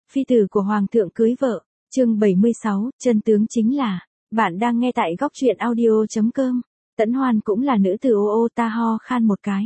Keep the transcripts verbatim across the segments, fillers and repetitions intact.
phi tử của Hoàng thượng cưới vợ, chương bảy mươi sáu, chân tướng chính là, bạn đang nghe tại góc truyện audio.com, Tẫn Hoan cũng là nữ tử ô ô ta ho khan một cái.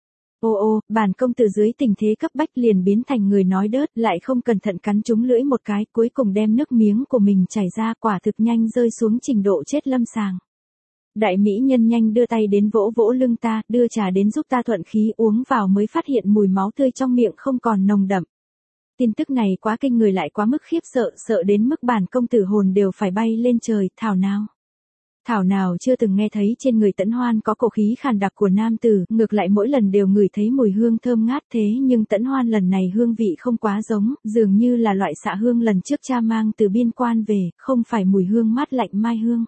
Ô ô, bản công tử dưới tình thế cấp bách liền biến thành người nói đớt, lại không cẩn thận cắn trúng lưỡi một cái, cuối cùng đem nước miếng của mình chảy ra, quả thực nhanh rơi xuống trình độ chết lâm sàng. Đại mỹ nhân nhanh đưa tay đến vỗ vỗ lưng ta, đưa trà đến giúp ta thuận khí, uống vào mới phát hiện mùi máu tươi trong miệng không còn nồng đậm. Tin tức này quá kinh người lại quá mức khiếp sợ, sợ đến mức bản công tử hồn đều phải bay lên trời, thảo nào. Thảo nào chưa từng nghe thấy trên người Tẫn Hoan có cổ khí khàn đặc của nam tử, ngược lại mỗi lần đều ngửi thấy mùi hương thơm ngát, thế nhưng Tẫn Hoan lần này hương vị không quá giống, dường như là loại xạ hương lần trước cha mang từ biên quan về, không phải mùi hương mát lạnh mai hương.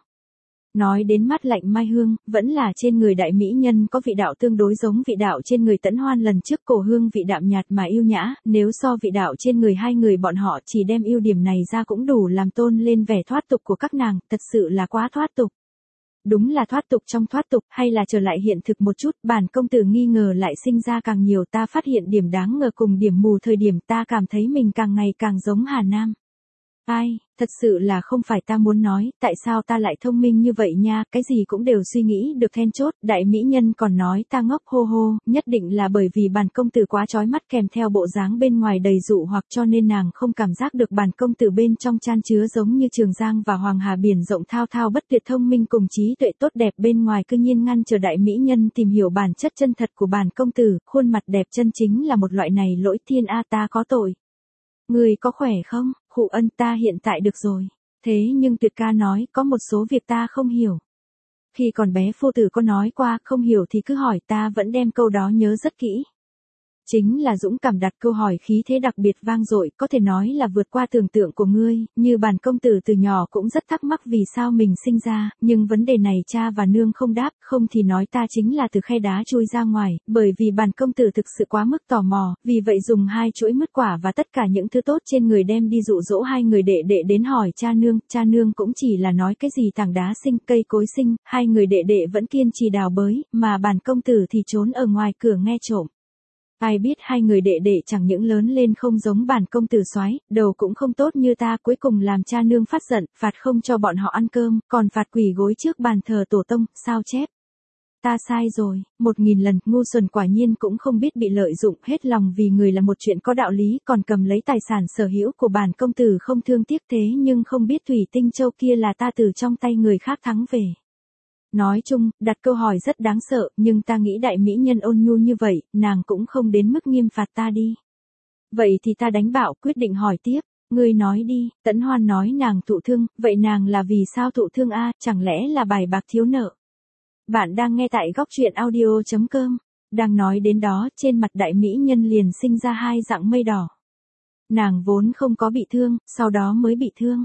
Nói đến mát lạnh mai hương, vẫn là trên người đại mỹ nhân có vị đạo tương đối giống vị đạo trên người Tẫn Hoan lần trước, cổ hương vị đạm nhạt mà yêu nhã, nếu so vị đạo trên người hai người bọn họ chỉ đem ưu điểm này ra cũng đủ làm tôn lên vẻ thoát tục của các nàng, thật sự là quá thoát tục. Đúng là thoát tục trong thoát tục, hay là trở lại hiện thực một chút, bản công tử nghi ngờ lại sinh ra càng nhiều, ta phát hiện điểm đáng ngờ cùng điểm mù thời điểm ta cảm thấy mình càng ngày càng giống Hà Nam. Ai, thật sự là không phải ta muốn nói, tại sao ta lại thông minh như vậy nha, cái gì cũng đều suy nghĩ được then chốt, đại mỹ nhân còn nói ta ngốc hô hô, nhất định là bởi vì bản công tử quá chói mắt kèm theo bộ dáng bên ngoài đầy dụ hoặc cho nên nàng không cảm giác được bản công tử bên trong chan chứa giống như Trường Giang và Hoàng Hà biển rộng thao thao bất tuyệt thông minh cùng trí tuệ tốt đẹp bên ngoài cư nhiên ngăn chờ đại mỹ nhân tìm hiểu bản chất chân thật của bản công tử, khuôn mặt đẹp chân chính là một loại này lỗi thiên a ta có tội. Người có khỏe không? Khụ ân ta hiện tại được rồi. Thế nhưng Tuyệt ca nói có một số việc ta không hiểu. Khi còn bé phu tử có nói qua không hiểu thì cứ hỏi, ta vẫn đem câu đó nhớ rất kỹ. Chính là dũng cảm đặt câu hỏi khí thế đặc biệt vang dội, có thể nói là vượt qua tưởng tượng của ngươi, như bản công tử từ nhỏ cũng rất thắc mắc vì sao mình sinh ra, nhưng vấn đề này cha và nương không đáp, không thì nói ta chính là từ khe đá chui ra ngoài, bởi vì bản công tử thực sự quá mức tò mò, vì vậy dùng hai chuỗi mứt quả và tất cả những thứ tốt trên người đem đi dụ dỗ hai người đệ đệ đến hỏi cha nương, cha nương cũng chỉ là nói cái gì tảng đá sinh, cây cối sinh, hai người đệ đệ vẫn kiên trì đào bới, mà bản công tử thì trốn ở ngoài cửa nghe trộm. Ai biết hai người đệ đệ chẳng những lớn lên không giống bản công tử soái, đầu cũng không tốt như ta, cuối cùng làm cha nương phát giận, phạt không cho bọn họ ăn cơm, còn phạt quỳ gối trước bàn thờ tổ tông, sao chép. Ta sai rồi, một nghìn lần, ngu xuẩn quả nhiên cũng không biết bị lợi dụng, hết lòng vì người là một chuyện có đạo lý, còn cầm lấy tài sản sở hữu của bản công tử không thương tiếc, thế nhưng không biết thủy tinh châu kia là ta từ trong tay người khác thắng về. Nói chung, đặt câu hỏi rất đáng sợ, nhưng ta nghĩ đại mỹ nhân ôn nhu như vậy, nàng cũng không đến mức nghiêm phạt ta đi. Vậy thì ta đánh bạo, quyết định hỏi tiếp, ngươi nói đi. Tẫn Hoan nói nàng thụ thương, vậy nàng là vì sao thụ thương a, chẳng lẽ là bài bạc thiếu nợ. Bạn đang nghe tại góc truyện audio.com, đang nói đến đó, trên mặt đại mỹ nhân liền sinh ra hai dạng mây đỏ. Nàng vốn không có bị thương, sau đó mới bị thương.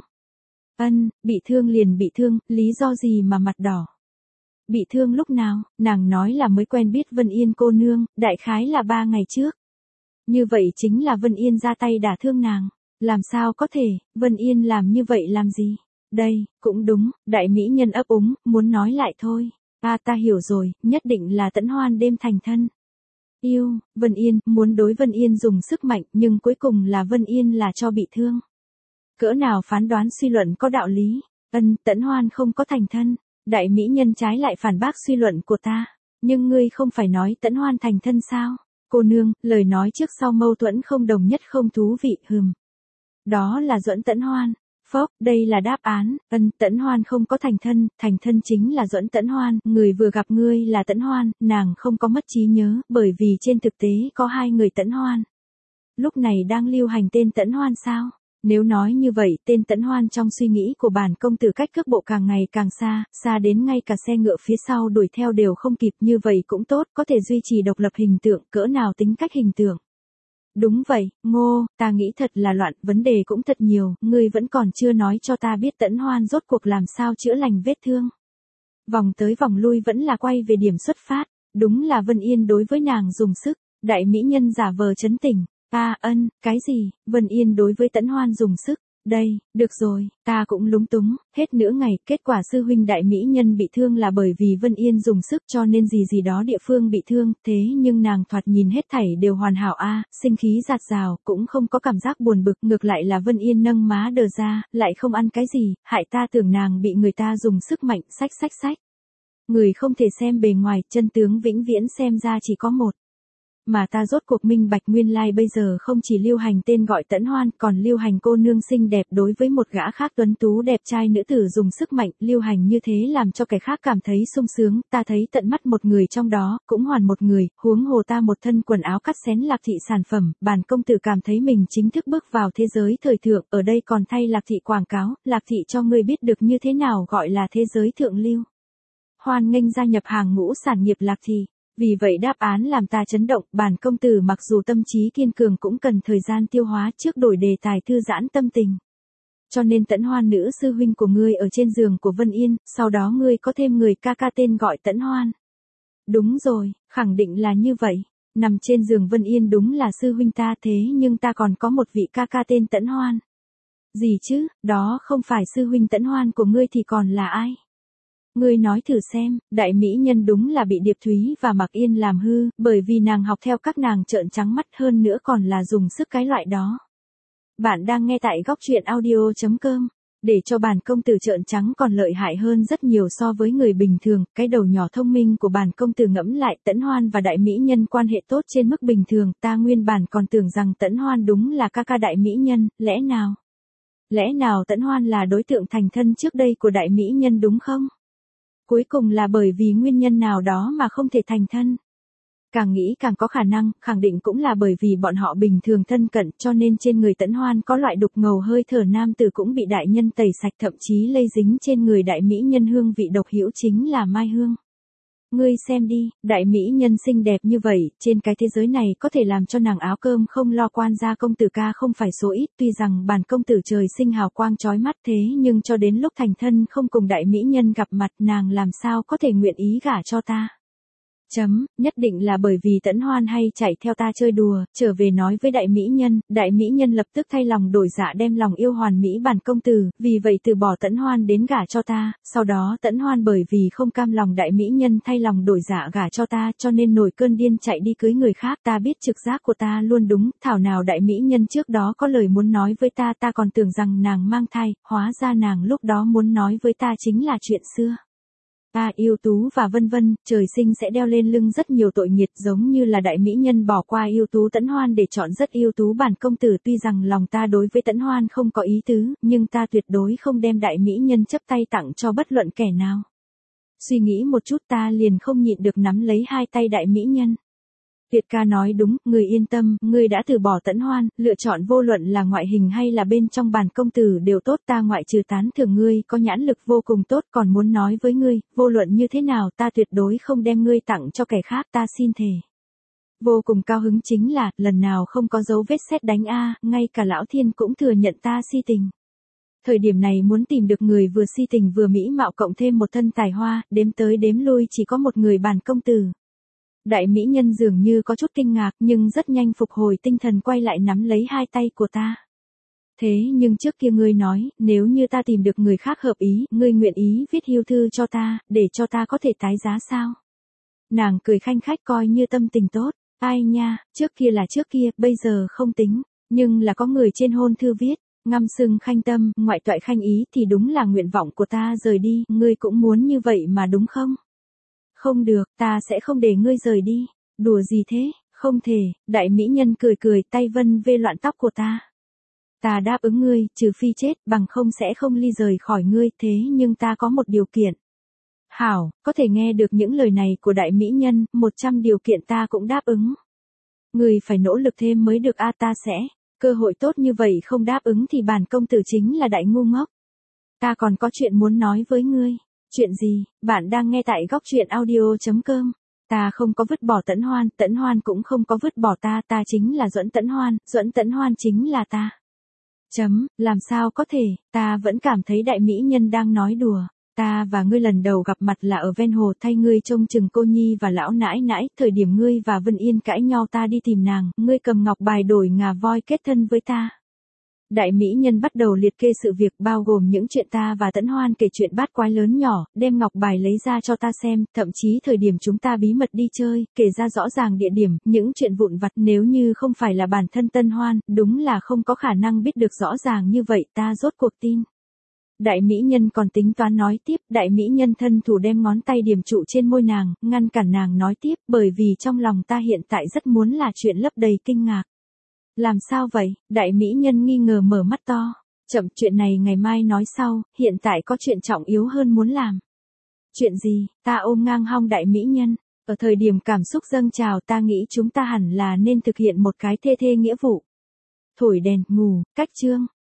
Ân, bị thương liền bị thương, lý do gì mà mặt đỏ. Bị thương lúc nào, nàng nói là mới quen biết Vân Yên cô nương, đại khái là ba ngày trước. Như vậy chính là Vân Yên ra tay đả thương nàng. Làm sao có thể, Vân Yên làm như vậy làm gì? Đây, cũng đúng, đại mỹ nhân ấp úng, muốn nói lại thôi. À ta hiểu rồi, nhất định là Tẫn Hoan đêm thành thân. Yêu, Vân Yên, muốn đối Vân Yên dùng sức mạnh, nhưng cuối cùng là Vân Yên là cho bị thương. Cỡ nào phán đoán suy luận có đạo lý. Ân, Tẫn Hoan không có thành thân. Đại mỹ nhân trái lại phản bác suy luận của ta. Nhưng ngươi không phải nói Tẫn Hoan thành thân sao? Cô nương, lời nói trước sau mâu thuẫn không đồng nhất không thú vị, hừm. Đó là Duẫn Tẫn Hoan. Phốc, đây là đáp án. Ân, Tẫn Hoan không có thành thân, thành thân chính là Duẫn Tẫn Hoan, người vừa gặp ngươi là Tẫn Hoan, nàng không có mất trí nhớ, bởi vì trên thực tế có hai người Tẫn Hoan. Lúc này đang lưu hành tên Tẫn Hoan sao? Nếu nói như vậy, tên Tẫn Hoan trong suy nghĩ của bản công tử cách cước bộ càng ngày càng xa, xa đến ngay cả xe ngựa phía sau đuổi theo đều không kịp, như vậy cũng tốt, có thể duy trì độc lập hình tượng, cỡ nào tính cách hình tượng. Đúng vậy, Ngô, ta nghĩ thật là loạn, vấn đề cũng thật nhiều, ngươi vẫn còn chưa nói cho ta biết Tẫn Hoan rốt cuộc làm sao chữa lành vết thương. Vòng tới vòng lui vẫn là quay về điểm xuất phát, đúng là Vân Yên đối với nàng dùng sức, đại mỹ nhân giả vờ chấn tỉnh. À ân, cái gì, Vân Yên đối với Tẫn Hoan dùng sức, Đây, được rồi, ta cũng lúng túng, hết nửa ngày, kết quả sư huynh đại mỹ nhân bị thương là bởi vì Vân Yên dùng sức cho nên gì gì đó địa phương bị thương, thế nhưng nàng thoạt nhìn hết thảy đều hoàn hảo a, sinh khí giạt rào, cũng không có cảm giác buồn bực, ngược lại là Vân Yên nâng má đờ ra, lại không ăn cái gì, hại ta tưởng nàng bị người ta dùng sức mạnh, xách xách xách. Người không thể xem bề ngoài, chân tướng vĩnh viễn xem ra chỉ có một. Mà ta rốt cuộc minh bạch nguyên lai like bây giờ không chỉ lưu hành tên gọi Tẫn Hoan, còn lưu hành cô nương xinh đẹp đối với một gã khác tuấn tú đẹp trai nữ tử dùng sức mạnh, lưu hành như thế làm cho kẻ khác cảm thấy sung sướng, ta thấy tận mắt một người trong đó, cũng hoàn một người, huống hồ ta một thân quần áo cắt xén Lạc Thị sản phẩm, bản công tử cảm thấy mình chính thức bước vào thế giới thời thượng, ở đây còn thay Lạc Thị quảng cáo, Lạc Thị cho ngươi biết được như thế nào gọi là thế giới thượng lưu. Hoan nghênh gia nhập hàng ngũ sản nghiệp Lạc Thị. Vì vậy đáp án làm ta chấn động, bản công tử mặc dù tâm trí kiên cường cũng cần thời gian tiêu hóa trước đổi đề tài thư giãn tâm tình. Cho nên Tẫn Hoan nữ sư huynh của ngươi ở trên giường của Vân Yên, sau đó ngươi có thêm người ca ca tên gọi Tẫn Hoan. Đúng rồi, khẳng định là như vậy, nằm trên giường Vân Yên đúng là sư huynh ta thế nhưng ta còn có một vị ca ca tên Tẫn Hoan. Gì chứ, đó không phải sư huynh Tẫn Hoan của ngươi thì còn là ai? Ngươi nói thử xem, đại mỹ nhân đúng là bị Điệp Thúy và Mạc Yên làm hư, bởi vì nàng học theo các nàng trợn trắng mắt hơn nữa còn là dùng sức cái loại đó. Bạn đang nghe tại góc truyện audio chấm com, để cho bản công tử trợn trắng còn lợi hại hơn rất nhiều so với người bình thường, cái đầu nhỏ thông minh của bản công tử ngẫm lại Tẫn Hoan và đại mỹ nhân quan hệ tốt trên mức bình thường, ta nguyên bản còn tưởng rằng Tẫn Hoan đúng là ca ca đại mỹ nhân, lẽ nào? Lẽ nào Tẫn Hoan là đối tượng thành thân trước đây của đại mỹ nhân đúng không? Cuối cùng là bởi vì nguyên nhân nào đó mà không thể thành thân. Càng nghĩ càng có khả năng, khẳng định cũng là bởi vì bọn họ bình thường thân cận cho nên trên người Tẫn Hoan có loại đục ngầu hơi thở nam tử cũng bị đại nhân tẩy sạch thậm chí lây dính trên người đại mỹ nhân hương vị độc hữu chính là mai hương. Ngươi xem đi, đại mỹ nhân xinh đẹp như vậy, trên cái thế giới này có thể làm cho nàng áo cơm không lo quan gia công tử ca không phải số ít, tuy rằng bản công tử trời sinh hào quang chói mắt thế nhưng cho đến lúc thành thân không cùng đại mỹ nhân gặp mặt nàng làm sao có thể nguyện ý gả cho ta. Chấm, nhất định là bởi vì Tẫn Hoan hay chạy theo ta chơi đùa, trở về nói với đại mỹ nhân, đại mỹ nhân lập tức thay lòng đổi dạ đem lòng yêu hoàn mỹ bản công tử, vì vậy từ bỏ Tẫn Hoan đến gả cho ta, sau đó Tẫn Hoan bởi vì không cam lòng đại mỹ nhân thay lòng đổi dạ gả cho ta cho nên nổi cơn điên chạy đi cưới người khác, ta biết trực giác của ta luôn đúng, thảo nào đại mỹ nhân trước đó có lời muốn nói với ta ta còn tưởng rằng nàng mang thai, hóa ra nàng lúc đó muốn nói với ta chính là chuyện xưa. Ta yêu tú và vân vân, trời sinh sẽ đeo lên lưng rất nhiều tội nghiệt giống như là đại mỹ nhân bỏ qua yêu tú Tẫn Hoan để chọn rất yêu tú bản công tử tuy rằng lòng ta đối với Tẫn Hoan không có ý tứ, nhưng ta tuyệt đối không đem đại mỹ nhân chấp tay tặng cho bất luận kẻ nào. Suy nghĩ một chút ta liền không nhịn được nắm lấy hai tay đại mỹ nhân. Việt ca nói đúng, người yên tâm, người đã từ bỏ Tẫn Hoan, lựa chọn vô luận là ngoại hình hay là bên trong bản công tử đều tốt ta ngoại trừ tán thưởng ngươi có nhãn lực vô cùng tốt còn muốn nói với ngươi, vô luận như thế nào ta tuyệt đối không đem ngươi tặng cho kẻ khác ta xin thề. Vô cùng cao hứng chính là, lần nào không có dấu vết sét đánh a, ngay cả lão thiên cũng thừa nhận ta si tình. Thời điểm này muốn tìm được người vừa si tình vừa mỹ mạo cộng thêm một thân tài hoa, đếm tới đếm lui chỉ có một người bản công tử. Đại mỹ nhân dường như có chút kinh ngạc nhưng rất nhanh phục hồi tinh thần quay lại nắm lấy hai tay của ta. Thế nhưng trước kia ngươi nói, nếu như ta tìm được người khác hợp ý, ngươi nguyện ý viết hưu thư cho ta, để cho ta có thể tái giá sao? Nàng cười khanh khách coi như tâm tình tốt, ai nha, trước kia là trước kia, bây giờ không tính, nhưng là có người trên hôn thư viết, ngâm sừng khanh tâm, ngoại toại khanh ý thì đúng là nguyện vọng của ta rời đi, ngươi cũng muốn như vậy mà đúng không? Không được, ta sẽ không để ngươi rời đi. Đùa gì thế, không thể, đại mỹ nhân cười cười tay vân vê loạn tóc của ta. Ta đáp ứng ngươi, trừ phi chết, bằng không sẽ không ly rời khỏi ngươi, thế nhưng ta có một điều kiện. Hảo, có thể nghe được những lời này của đại mỹ nhân, một trăm điều kiện ta cũng đáp ứng. Ngươi phải nỗ lực thêm mới được a ta sẽ, cơ hội tốt như vậy không đáp ứng thì bản công tử chính là đại ngu ngốc. Ta còn có chuyện muốn nói với ngươi. Chuyện gì, bạn đang nghe tại góc truyện audio chấm com. Ta không có vứt bỏ Tẫn Hoan, Tẫn Hoan cũng không có vứt bỏ ta, ta chính là Duẫn Tẫn Hoan, Duẫn Tẫn Hoan chính là ta. Chấm, làm sao có thể, ta vẫn cảm thấy đại mỹ nhân đang nói đùa. Ta và ngươi lần đầu gặp mặt là ở ven hồ thay ngươi trông chừng cô nhi và lão nãi nãi, thời điểm ngươi và Vân Yên cãi nhau ta đi tìm nàng, ngươi cầm ngọc bài đổi ngà voi kết thân với ta. Đại mỹ nhân bắt đầu liệt kê sự việc bao gồm những chuyện ta và Tẫn Hoan kể chuyện bát quái lớn nhỏ, đem ngọc bài lấy ra cho ta xem, thậm chí thời điểm chúng ta bí mật đi chơi, kể ra rõ ràng địa điểm, những chuyện vụn vặt nếu như không phải là bản thân Tân Hoan, đúng là không có khả năng biết được rõ ràng như vậy ta rốt cuộc tin. Đại mỹ nhân còn tính toán nói tiếp, đại mỹ nhân thân thủ đem ngón tay điểm trụ trên môi nàng, ngăn cản nàng nói tiếp, bởi vì trong lòng ta hiện tại rất muốn là chuyện lấp đầy kinh ngạc. Làm sao vậy? Đại mỹ nhân nghi ngờ mở mắt to. Chậm, chuyện này ngày mai nói sau, hiện tại có chuyện trọng yếu hơn muốn làm. Chuyện gì? Ta ôm ngang hông đại mỹ nhân. Ở thời điểm cảm xúc dâng trào ta nghĩ chúng ta hẳn là nên thực hiện một cái thê thê nghĩa vụ. Thổi đèn, ngủ, cách chương.